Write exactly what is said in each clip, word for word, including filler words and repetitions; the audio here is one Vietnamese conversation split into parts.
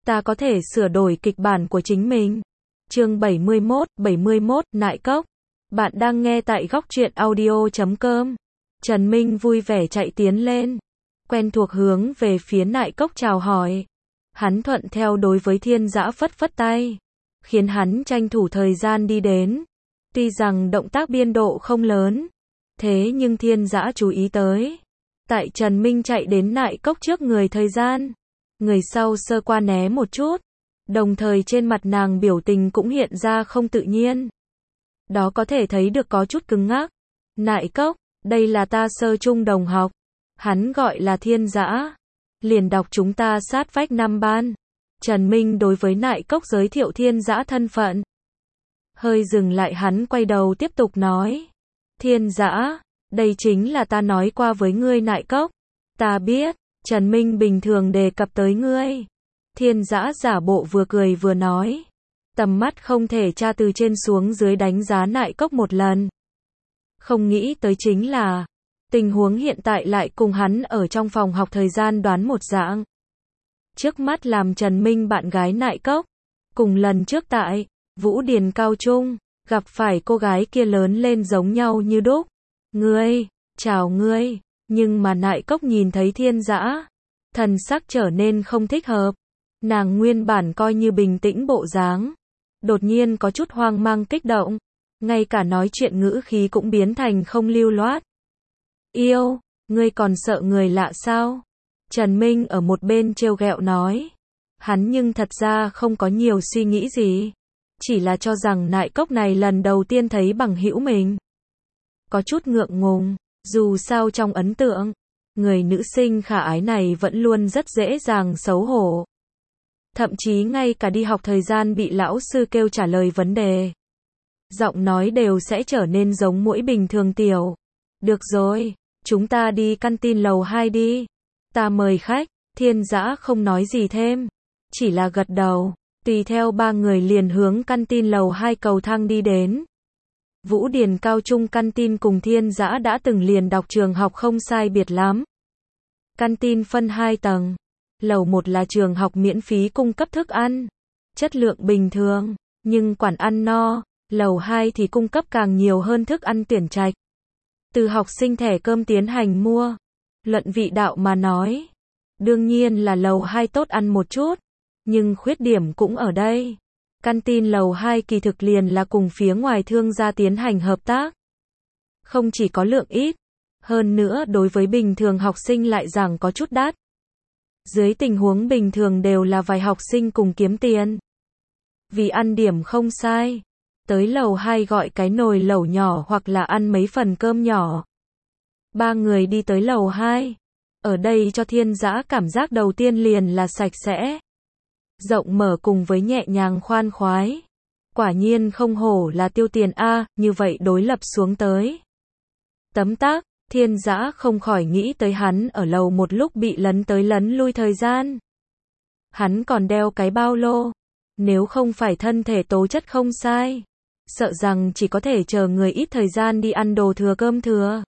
ta có thể sửa đổi kịch bản của chính mình. Chương bảy mươi mốt, bảy mươi mốt, Nại Cốc. Bạn đang nghe tại góc truyện audio chấm com. Trần Minh vui vẻ chạy tiến lên, quen thuộc hướng về phía Nại Cốc chào hỏi. Hắn thuận theo đối với Thiên Dã phất phất tay, khiến hắn tranh thủ thời gian đi đến. Tuy rằng động tác biên độ không lớn, thế nhưng Thiên Dã chú ý tới. Tại Trần Minh chạy đến Nại Cốc trước người thời gian, người sau sơ qua né một chút, đồng thời trên mặt nàng biểu tình cũng hiện ra không tự nhiên. Đó có thể thấy được có chút cứng ngắc. Nại Cốc, đây là ta sơ trung đồng học. Hắn gọi là Thiên Dã. Liền đọc chúng ta sát vách năm ban. Trần Minh đối với Nại Cốc giới thiệu Thiên Dã thân phận. Hơi dừng lại hắn quay đầu tiếp tục nói. Thiên Dã, đây chính là ta nói qua với ngươi Nại Cốc. Ta biết, Trần Minh bình thường đề cập tới ngươi. Thiên Dã giả bộ vừa cười vừa nói. Tầm mắt không thể tra từ trên xuống dưới đánh giá Nại Cốc một lần. Không nghĩ tới chính là, tình huống hiện tại lại cùng hắn ở trong phòng học thời gian đoán một dạng. Trước mắt làm Trần Minh bạn gái Nại Cốc, cùng lần trước tại Vũ Điền Cao Trung, gặp phải cô gái kia lớn lên giống nhau như đúc. Ngươi, chào ngươi, nhưng mà Nại Cốc nhìn thấy Thiên Dã, thần sắc trở nên không thích hợp. Nàng nguyên bản coi như bình tĩnh bộ dáng, đột nhiên có chút hoang mang kích động, ngay cả nói chuyện ngữ khí cũng biến thành không lưu loát. Yêu, ngươi còn sợ người lạ sao? Trần Minh ở một bên trêu ghẹo nói. Hắn nhưng thật ra không có nhiều suy nghĩ gì, chỉ là cho rằng Nại Cốc này lần đầu tiên thấy bằng hữu mình. Có chút ngượng ngùng, dù sao trong ấn tượng, người nữ sinh khả ái này vẫn luôn rất dễ dàng xấu hổ. Thậm chí ngay cả đi học thời gian bị lão sư kêu trả lời vấn đề, giọng nói đều sẽ trở nên giống muỗi bình thường tiểu. Được rồi, chúng ta đi căn tin lầu hai đi. Ta mời khách. Thiên Dã không nói gì thêm, chỉ là gật đầu, tùy theo ba người liền hướng căn tin lầu hai cầu thang đi đến. Vũ Điền Cao Trung căn tin cùng Thiên Dã đã từng liền đọc trường học không sai biệt lắm. Căn tin phân hai tầng. Lầu một là trường học miễn phí cung cấp thức ăn, chất lượng bình thường, nhưng quản ăn no. Lầu hai thì cung cấp càng nhiều hơn thức ăn tuyển trạch. Từ học sinh thẻ cơm tiến hành mua. Luận vị đạo mà nói, đương nhiên là lầu hai tốt ăn một chút, nhưng khuyết điểm cũng ở đây. Căn tin lầu hai kỳ thực liền là cùng phía ngoài thương gia tiến hành hợp tác. Không chỉ có lượng ít, hơn nữa đối với bình thường học sinh lại rằng có chút đắt. Dưới tình huống bình thường đều là vài học sinh cùng kiếm tiền. Vì ăn điểm không sai, tới lầu hai gọi cái nồi lẩu nhỏ hoặc là ăn mấy phần cơm nhỏ. Ba người đi tới lầu hai. Ở đây cho Thiên Dã cảm giác đầu tiên liền là sạch sẽ, rộng mở cùng với nhẹ nhàng khoan khoái. Quả nhiên không hổ là tiêu tiền a, như vậy đối lập xuống tới. Tấm tắc, Thiên Dã không khỏi nghĩ tới hắn ở lầu một lúc bị lấn tới lấn lui thời gian. Hắn còn đeo cái bao lô, nếu không phải thân thể tố chất không sai, sợ rằng chỉ có thể chờ người ít thời gian đi ăn đồ thừa cơm thừa.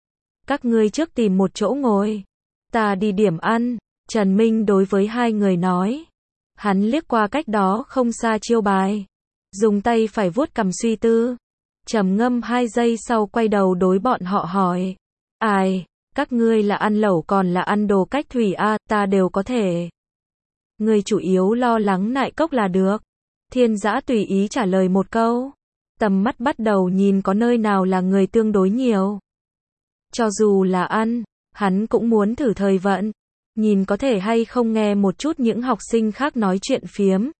Các ngươi trước tìm một chỗ ngồi, ta đi điểm ăn. Trần Minh đối với hai người nói. Hắn liếc qua cách đó không xa chiêu bài, dùng tay phải vuốt cằm suy tư, trầm ngâm hai giây sau quay đầu đối bọn họ hỏi. Ai, các ngươi là ăn lẩu còn là ăn đồ cách thủy a, ta đều có thể. Người chủ yếu lo lắng Nại Cốc là được. Thiên Dã tùy ý trả lời một câu, tầm mắt bắt đầu nhìn có nơi nào là người tương đối nhiều. Cho dù là ăn, hắn cũng muốn thử thời vận, nhìn có thể hay không nghe một chút những học sinh khác nói chuyện phiếm.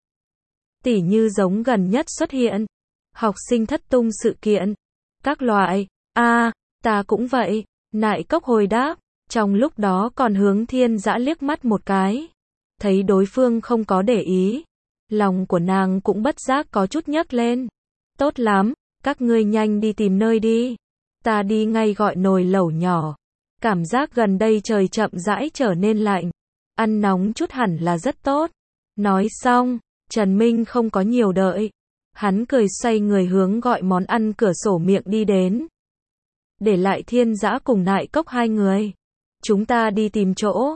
Tỉ như giống gần nhất xuất hiện, học sinh thất tung sự kiện, các loại. A, à, ta cũng vậy. Nại Cốc hồi đáp, trong lúc đó còn hướng Thiên Dã liếc mắt một cái. Thấy đối phương không có để ý, lòng của nàng cũng bất giác có chút nhấc lên. Tốt lắm, các ngươi nhanh đi tìm nơi đi. Ta đi ngay gọi nồi lẩu nhỏ. Cảm giác gần đây trời chậm rãi trở nên lạnh, ăn nóng chút hẳn là rất tốt. Nói xong, Trần Minh không có nhiều đợi, hắn cười xoay người hướng gọi món ăn cửa sổ miệng đi đến. Để lại Thiên Dã cùng Nại Cốc hai người. Chúng ta đi tìm chỗ.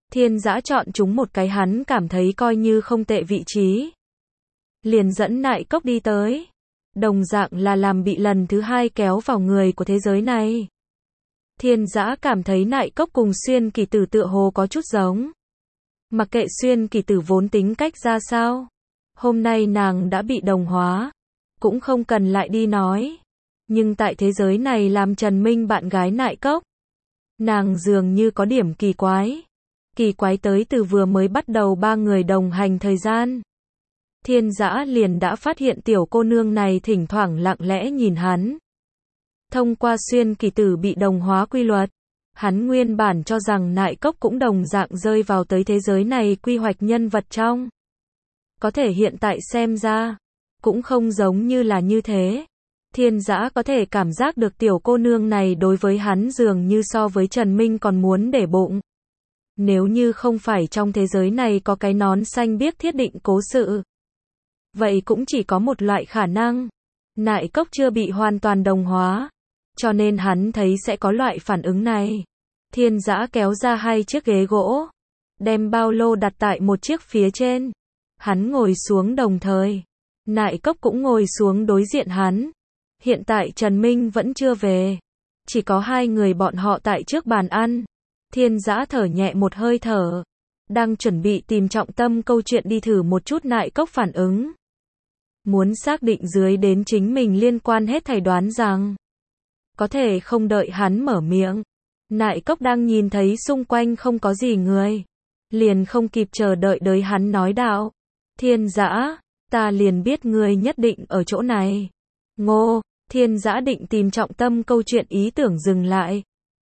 Thiên Dã chọn chúng một cái hắn cảm thấy coi như không tệ vị trí. Liền dẫn Nại Cốc đi tới. Đồng dạng là làm bị lần thứ hai kéo vào người của thế giới này. Thiên Dã cảm thấy Nại Cốc cùng Xuyên Kỳ Tử tựa hồ có chút giống. Mặc kệ Xuyên Kỳ Tử vốn tính cách ra sao. Hôm nay nàng đã bị đồng hóa. Cũng không cần lại đi nói. Nhưng tại thế giới này làm Trần Minh bạn gái Nại Cốc. Nàng dường như có điểm kỳ quái. Kỳ quái tới từ vừa mới bắt đầu ba người đồng hành thời gian. Thiên Dã liền đã phát hiện tiểu cô nương này thỉnh thoảng lặng lẽ nhìn hắn. Thông qua Xuyên Kỳ Tử bị đồng hóa quy luật, hắn nguyên bản cho rằng Nại Cốc cũng đồng dạng rơi vào tới thế giới này quy hoạch nhân vật trong. Có thể hiện tại xem ra, cũng không giống như là như thế. Thiên Dã có thể cảm giác được tiểu cô nương này đối với hắn dường như so với Trần Minh còn muốn để bụng. Nếu như không phải trong thế giới này có cái nón xanh biếc thiết định cố sự. Vậy cũng chỉ có một loại khả năng. Nại Cốc chưa bị hoàn toàn đồng hóa. Cho nên hắn thấy sẽ có loại phản ứng này. Thiên Dã kéo ra hai chiếc ghế gỗ. Đem bao lô đặt tại một chiếc phía trên. Hắn ngồi xuống đồng thời. Nại Cốc cũng ngồi xuống đối diện hắn. Hiện tại Trần Minh vẫn chưa về. Chỉ có hai người bọn họ tại trước bàn ăn. Thiên Dã thở nhẹ một hơi thở. Đang chuẩn bị tìm trọng tâm câu chuyện đi thử một chút Nại Cốc phản ứng. Muốn xác định dưới đến chính mình liên quan hết thảy đoán rằng. Có thể không đợi hắn mở miệng. Nại Cốc đang nhìn thấy xung quanh không có gì người. Liền không kịp chờ đợi đới hắn nói đạo. Thiên Dã, ta liền biết ngươi nhất định ở chỗ này. Ngô, Thiên Dã định tìm trọng tâm câu chuyện ý tưởng dừng lại.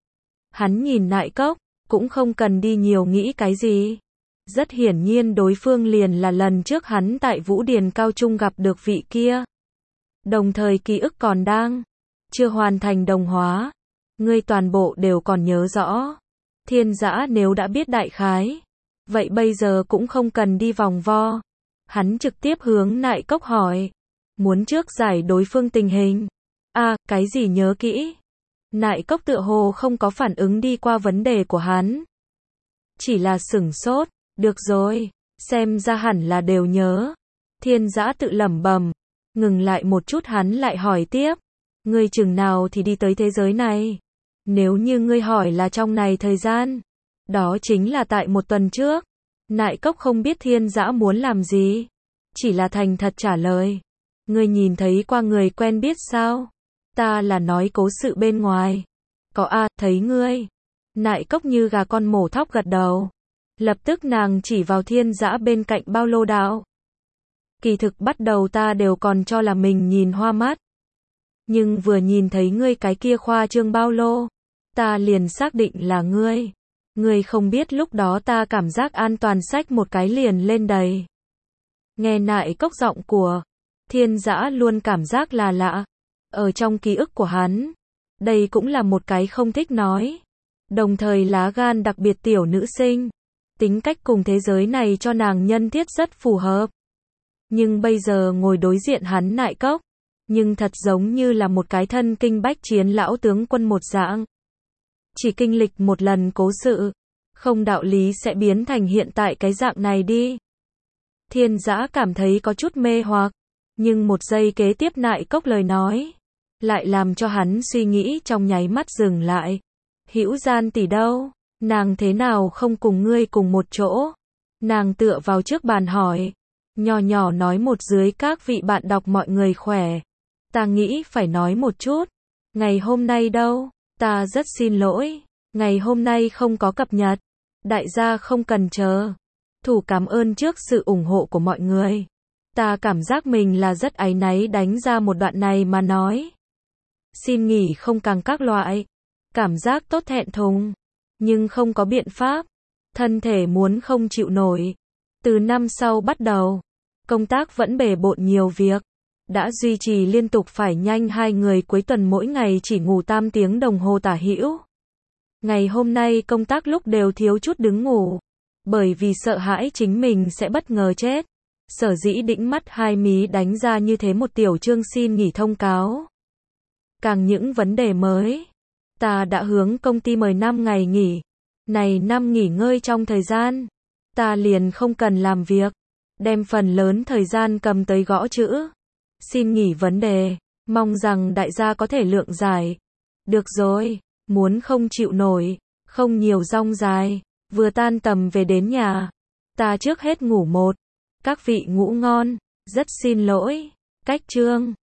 Hắn nhìn Nại Cốc, cũng không cần đi nhiều nghĩ cái gì. Rất hiển nhiên đối phương liền là lần trước hắn tại Vũ Điền Cao Trung gặp được vị kia. Đồng thời ký ức còn đang, chưa hoàn thành đồng hóa. Ngươi toàn bộ đều còn nhớ rõ. Thiên Dã nếu đã biết đại khái, vậy bây giờ cũng không cần đi vòng vo. Hắn trực tiếp hướng Nại Cốc hỏi. Muốn trước giải đối phương tình hình. À, cái gì nhớ kỹ? Nại Cốc tựa hồ không có phản ứng đi qua vấn đề của hắn. Chỉ là sửng sốt. Được rồi, xem ra hẳn là đều nhớ. Thiên Dã tự lẩm bẩm. Ngừng lại một chút hắn lại hỏi tiếp. Ngươi chừng nào thì đi tới thế giới này? Nếu như ngươi hỏi là trong này thời gian. Đó chính là tại một tuần trước. Nại Cốc không biết Thiên Dã muốn làm gì. Chỉ là thành thật trả lời. Ngươi nhìn thấy qua người quen biết sao? Ta là nói cố sự bên ngoài. Có a, thấy ngươi. Nại Cốc như gà con mổ thóc gật đầu. Lập tức nàng chỉ vào Thiên Dã bên cạnh bao lô đạo. Kỳ thực bắt đầu ta đều còn cho là mình nhìn hoa mắt. Nhưng vừa nhìn thấy ngươi cái kia khoa trương bao lô. Ta liền xác định là ngươi. Ngươi không biết lúc đó ta cảm giác an toàn xách một cái liền lên đầy. Nghe Nại Cốc giọng của Thiên Dã luôn cảm giác là lạ. Ở trong ký ức của hắn. Đây cũng là một cái không thích nói. Đồng thời lá gan đặc biệt tiểu nữ sinh. Tính cách cùng thế giới này cho nàng nhân thiết rất phù hợp. Nhưng bây giờ ngồi đối diện hắn Nại Cốc. Nhưng thật giống như là một cái thân kinh bách chiến lão tướng quân một dạng. Chỉ kinh lịch một lần cố sự. Không đạo lý sẽ biến thành hiện tại cái dạng này đi. Thiên Dã cảm thấy có chút mê hoặc. Nhưng một giây kế tiếp Nại Cốc lời nói. Lại làm cho hắn suy nghĩ trong nháy mắt dừng lại. Hữu Gian tỷ đâu? Nàng thế nào không cùng ngươi cùng một chỗ? Nàng tựa vào trước bàn hỏi. Nhỏ nhỏ nói một dưới các vị bạn đọc mọi người khỏe. Ta nghĩ phải nói một chút. Ngày hôm nay đâu? Ta rất xin lỗi. Ngày hôm nay không có cập nhật. Đại gia không cần chờ. Thủ cảm ơn trước sự ủng hộ của mọi người. Ta cảm giác mình là rất áy náy đánh ra một đoạn này mà nói. Xin nghỉ không càng các loại. Cảm giác tốt thẹn thùng. Nhưng không có biện pháp. Thân thể muốn không chịu nổi. Từ năm sau bắt đầu. Công tác vẫn bề bộn nhiều việc. Đã duy trì liên tục phải nhanh hai người cuối tuần mỗi ngày chỉ ngủ tam tiếng đồng hồ tả hữu. Ngày hôm nay công tác lúc đều thiếu chút đứng ngủ. Bởi vì sợ hãi chính mình sẽ bất ngờ chết. Sở dĩ đĩnh mắt hai mí đánh ra như thế một tiểu chương xin nghỉ thông cáo. Càng những vấn đề mới. Ta đã hướng công ty mời năm ngày nghỉ. Này năm nghỉ ngơi trong thời gian, ta liền không cần làm việc, đem phần lớn thời gian cầm tới gõ chữ. Xin nghỉ vấn đề, mong rằng đại gia có thể lượng giải. Được rồi, muốn không chịu nổi, không nhiều rong dài, vừa tan tầm về đến nhà. Ta trước hết ngủ một. Các vị ngủ ngon, rất xin lỗi. Cách chương